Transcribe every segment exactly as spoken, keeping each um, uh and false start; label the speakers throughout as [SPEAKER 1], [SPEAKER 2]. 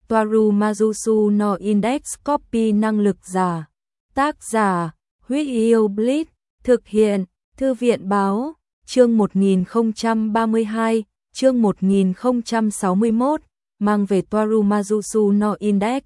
[SPEAKER 1] Toaru Mazusu no Index Copy năng lực giả. Tác giả, Huyết Yêu Bleach, thực hiện, Thư viện Báo, chương một nghìn không trăm ba mươi hai, chương một nghìn không trăm sáu mươi mốt, mang về Toaru Mazusu no Index.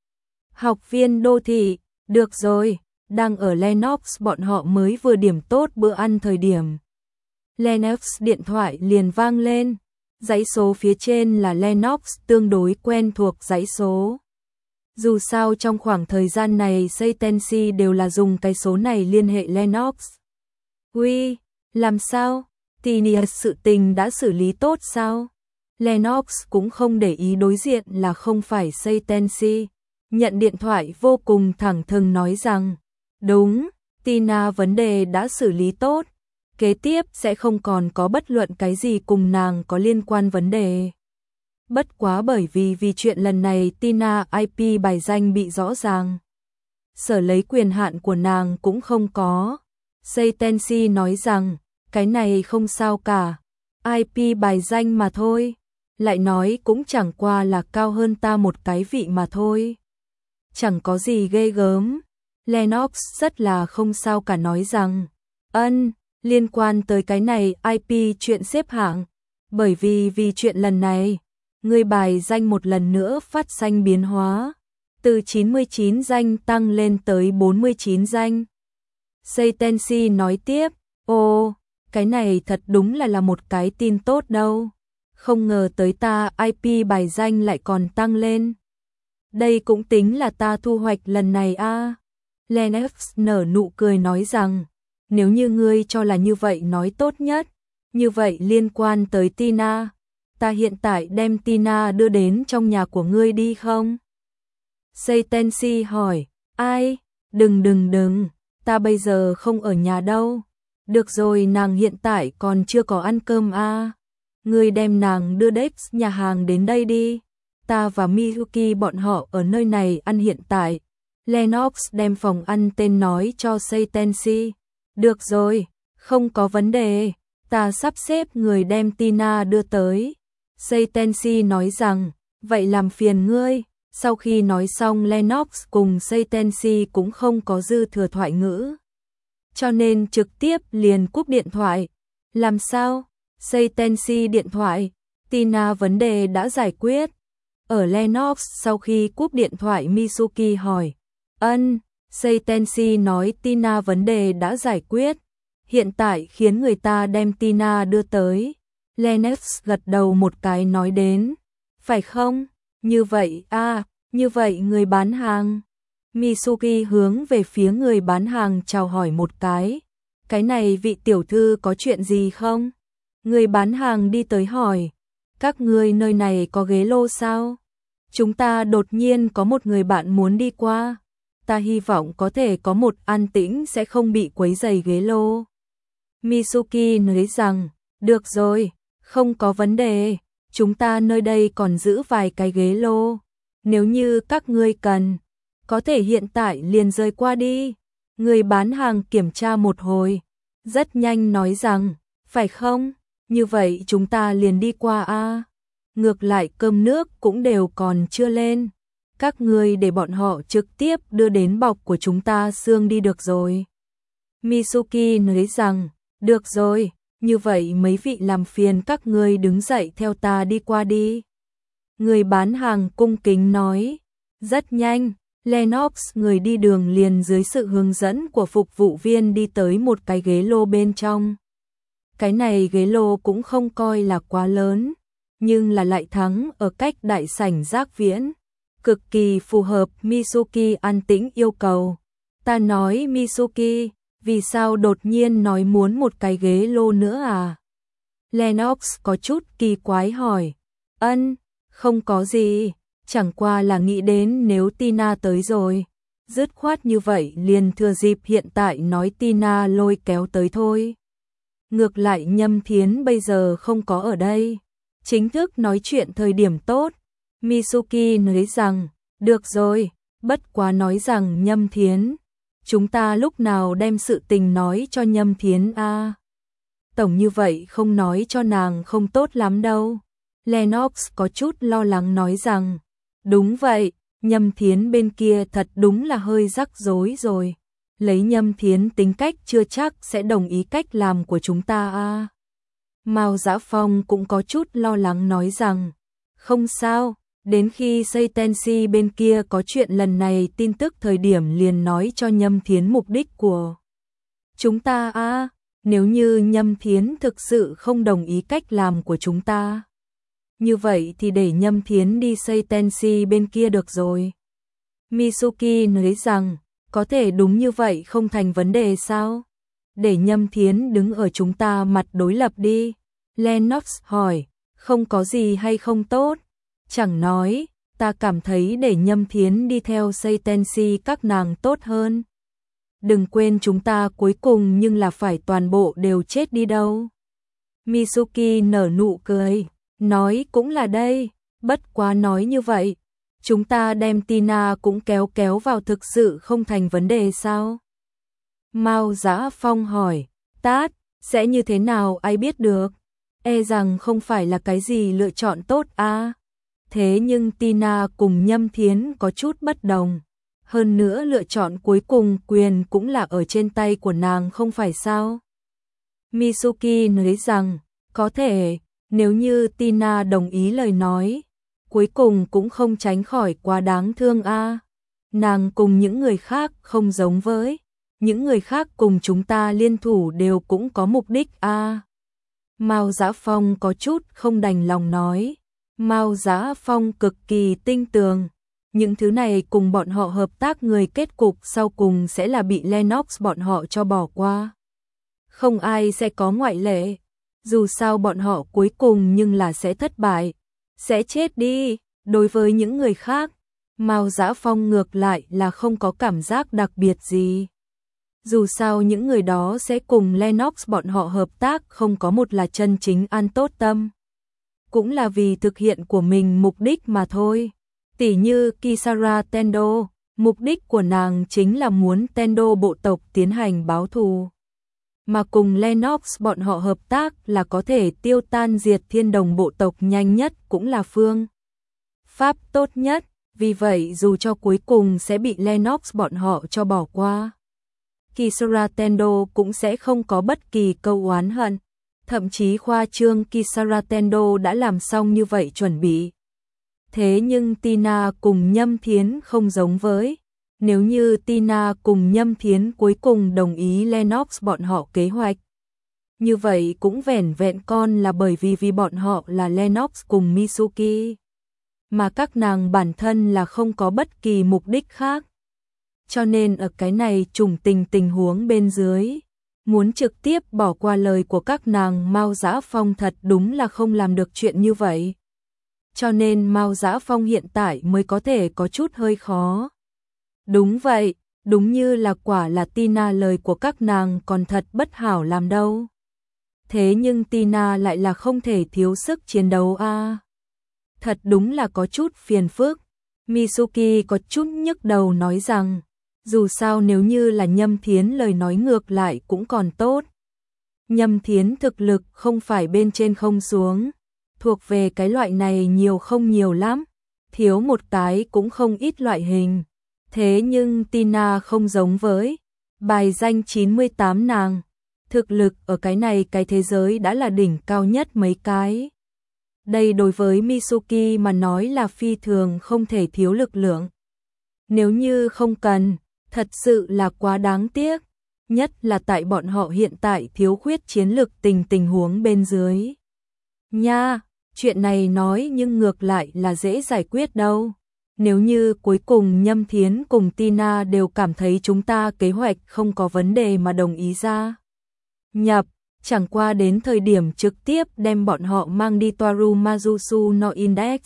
[SPEAKER 1] Học viên đô thị, được rồi, đang ở Lennox bọn họ mới vừa điểm tốt bữa ăn thời điểm. Lennox điện thoại liền vang lên, dãy số phía trên là Lennox tương đối quen thuộc dãy số. Dù sao trong khoảng thời gian này Seitenshi đều là dùng cái số này liên hệ Lennox. Uy, làm sao? Tinius sự tình đã xử lý tốt sao? Lennox cũng không để ý đối diện là không phải Seitenshi. Nhận điện thoại vô cùng thẳng thừng nói rằng, đúng, Tina vấn đề đã xử lý tốt, kế tiếp sẽ không còn có bất luận cái gì cùng nàng có liên quan vấn đề. Bất quá bởi vì vì chuyện lần này Tina i pê bài danh bị rõ ràng. Sở lấy quyền hạn của nàng cũng không có. Seitenshi nói rằng, cái này không sao cả, i pê bài danh mà thôi, lại nói cũng chẳng qua là cao hơn ta một cái vị mà thôi. Chẳng có gì ghê gớm. Lennox rất là không sao cả nói rằng, ân, liên quan tới cái này i pê chuyện xếp hạng, bởi vì vì chuyện lần này, người bài danh một lần nữa phát sinh biến hóa, từ chín mươi chín danh tăng lên tới bốn mươi chín danh. Seitenshi nói tiếp, ồ, cái này thật đúng là là một cái tin tốt đâu, không ngờ tới ta i pê bài danh lại còn tăng lên. Đây cũng tính là ta thu hoạch lần này a. À. Lennox nở nụ cười nói rằng, nếu như ngươi cho là như vậy nói tốt nhất, như vậy liên quan tới Tina, ta hiện tại đem Tina đưa đến trong nhà của ngươi đi không? Seitenshi hỏi, ai? Đừng đừng đừng, ta bây giờ không ở nhà đâu. Được rồi, nàng hiện tại còn chưa có ăn cơm a. À. Ngươi đem nàng đưa Dex nhà hàng đến đây đi. Ta và Miyuki bọn họ ở nơi này ăn hiện tại. Lennox đem phòng ăn tên nói cho Seitenshi. Được rồi, không có vấn đề, ta sắp xếp người đem Tina đưa tới. Seitenshi nói rằng, vậy làm phiền ngươi. Sau khi nói xong Lennox cùng Seitenshi cũng không có dư thừa thoại ngữ, cho nên trực tiếp liền cúp điện thoại. Làm sao? Seitenshi điện thoại, Tina vấn đề đã giải quyết. Ở Lennox sau khi cúp điện thoại Misuki hỏi, ân, Seitenshi nói Tina vấn đề đã giải quyết, hiện tại khiến người ta đem Tina đưa tới. Lennox gật đầu một cái nói đến, phải không? Như vậy à, như vậy người bán hàng. Misuki hướng về phía người bán hàng chào hỏi một cái, cái này vị tiểu thư có chuyện gì không? Người bán hàng đi tới hỏi, các ngươi nơi này có ghế lô sao? Chúng ta đột nhiên có một người bạn muốn đi qua, ta hy vọng có thể có một an tĩnh sẽ không bị quấy rầy ghế lô. Misuki nói rằng, được rồi, không có vấn đề, chúng ta nơi đây còn giữ vài cái ghế lô, nếu như các ngươi cần, có thể hiện tại liền rời qua đi. Người bán hàng kiểm tra một hồi, rất nhanh nói rằng, phải không? Như vậy chúng ta liền đi qua a. À. Ngược lại cơm nước cũng đều còn chưa lên, các ngươi để bọn họ trực tiếp đưa đến bọc của chúng ta xương đi được rồi. Misuki nói rằng, được rồi, như vậy mấy vị làm phiền các ngươi đứng dậy theo ta đi qua đi. Người bán hàng cung kính nói, rất nhanh, Lennox người đi đường liền dưới sự hướng dẫn của phục vụ viên đi tới một cái ghế lô bên trong. Cái này ghế lô cũng không coi là quá lớn, nhưng là lại thắng ở cách đại sảnh Giác Viễn, cực kỳ phù hợp Misuki an tĩnh yêu cầu. Ta nói Misuki, vì sao đột nhiên nói muốn một cái ghế lô nữa à? Lennox có chút kỳ quái hỏi, ân, không có gì, chẳng qua là nghĩ đến nếu Tina tới rồi, dứt khoát như vậy liền thừa dịp hiện tại nói Tina lôi kéo tới thôi. Ngược lại Nhâm Thiến bây giờ không có ở đây, chính thức nói chuyện thời điểm tốt. Misuki nói rằng, được rồi, bất quá nói rằng Nhâm Thiến, chúng ta lúc nào đem sự tình nói cho Nhâm Thiến a? À? Tổng như vậy không nói cho nàng không tốt lắm đâu. Lennox có chút lo lắng nói rằng, Đúng vậy, Nhâm Thiến bên kia thật đúng là hơi rắc rối rồi. Lấy Nhâm Thiến tính cách chưa chắc sẽ đồng ý cách làm của chúng ta a. Mao Dã Phong cũng có chút lo lắng nói rằng, không sao, đến khi Saitensi bên kia có chuyện lần này tin tức thời điểm liền nói cho Nhâm Thiến mục đích của chúng ta a. Nếu như Nhâm Thiến thực sự không đồng ý cách làm của chúng ta, như vậy thì để Nhâm Thiến đi Saitensi bên kia được rồi. Mitsuki nói rằng, có thể đúng như vậy không thành vấn đề sao? Để Nhâm Thiến đứng ở chúng ta mặt đối lập đi. Lennox hỏi, không có gì hay không tốt. Chẳng nói, ta cảm thấy để Nhâm Thiến đi theo Saitensi các nàng tốt hơn. Đừng quên chúng ta cuối cùng nhưng là phải toàn bộ đều chết đi đâu. Mitsuki nở nụ cười, nói cũng là đây, bất quá nói như vậy. Chúng ta đem Tina cũng kéo kéo vào thực sự không thành vấn đề sao? Mao Dã Phong hỏi, tát, sẽ như thế nào ai biết được? E rằng không phải là cái gì lựa chọn tốt a. Thế nhưng Tina cùng Nhâm Thiến có chút bất đồng. Hơn nữa lựa chọn cuối cùng quyền cũng là ở trên tay của nàng không phải sao? Mitsuki nói rằng, có thể, nếu như Tina đồng ý lời nói, cuối cùng cũng không tránh khỏi quá đáng thương a. Nàng cùng những người khác không giống với, những người khác cùng chúng ta liên thủ đều cũng có mục đích a. Mao Dã Phong có chút không đành lòng nói. Mao Dã Phong cực kỳ tinh tường. Những thứ này cùng bọn họ hợp tác người kết cục sau cùng sẽ là bị Lennox bọn họ cho bỏ qua. Không ai sẽ có ngoại lệ. Dù sao bọn họ cuối cùng nhưng là sẽ thất bại. Sẽ chết đi. Đối với những người khác, Mao Dã Phong ngược lại là không có cảm giác đặc biệt gì. Dù sao những người đó sẽ cùng Lennox bọn họ hợp tác không có một là chân chính an tốt tâm. Cũng là vì thực hiện của mình mục đích mà thôi. Tỉ như Kisara Tendo, mục đích của nàng chính là muốn Tendo bộ tộc tiến hành báo thù. Mà cùng Lennox bọn họ hợp tác là có thể tiêu tan diệt thiên đồng bộ tộc nhanh nhất cũng là phương pháp tốt nhất. Vì vậy dù cho cuối cùng sẽ bị Lennox bọn họ cho bỏ qua, Kisara Tendo cũng sẽ không có bất kỳ câu oán hận. Thậm chí khoa trương Kisara Tendo đã làm xong như vậy chuẩn bị. Thế nhưng Tina cùng Nhâm Thiến không giống với. Nếu như Tina cùng Nhâm Thiến cuối cùng đồng ý Lennox bọn họ kế hoạch, như vậy cũng vẻn vẹn con là bởi vì vì bọn họ là Lennox cùng Mitsuki, mà các nàng bản thân là không có bất kỳ mục đích khác. Cho nên ở cái này trùng tình tình huống bên dưới, muốn trực tiếp bỏ qua lời của các nàng Mao Dã Phong thật đúng là không làm được chuyện như vậy. Cho nên Mao Dã Phong hiện tại mới có thể có chút hơi khó. Đúng vậy, đúng như là quả là Tina lời của các nàng còn thật bất hảo làm đâu. Thế nhưng Tina lại là không thể thiếu sức chiến đấu a. À. Thật đúng là có chút phiền phức. Mitsuki có chút nhức đầu nói rằng, dù sao nếu như là Nhâm Thiến lời nói ngược lại cũng còn tốt. Nhâm Thiến thực lực không phải bên trên không xuống, thuộc về cái loại này nhiều không nhiều lắm, thiếu một cái cũng không ít loại hình. Thế nhưng Tina không giống với, bài danh chín mươi tám nàng, thực lực ở cái này cái thế giới đã là đỉnh cao nhất mấy cái. Đây đối với Mitsuki mà nói là phi thường không thể thiếu lực lượng. Nếu như không cần, thật sự là quá đáng tiếc, nhất là tại bọn họ hiện tại thiếu khuyết chiến lực tình tình huống bên dưới. Nha, chuyện này nói nhưng ngược lại là dễ giải quyết đâu. Nếu như cuối cùng Nhâm Thiến cùng Tina đều cảm thấy chúng ta kế hoạch không có vấn đề mà đồng ý ra nhập, chẳng qua đến thời điểm trực tiếp đem bọn họ mang đi Toaru Mazusu no Index.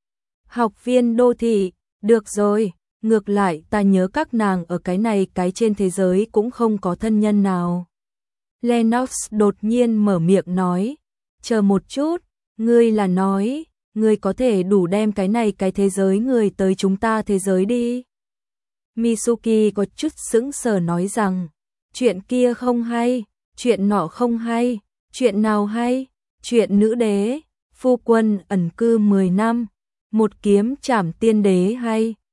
[SPEAKER 1] Học viên đô thị, được rồi, ngược lại ta nhớ các nàng ở cái này cái trên thế giới cũng không có thân nhân nào. Lennox đột nhiên mở miệng nói, chờ một chút, ngươi là nói, ngươi có thể đủ đem cái này cái thế giới người tới chúng ta thế giới đi. Mitsuki có chút sững sờ nói rằng, chuyện kia không hay, chuyện nọ không hay, chuyện nào hay, chuyện nữ đế, phu quân ẩn cư mười năm, một kiếm chảm tiên đế hay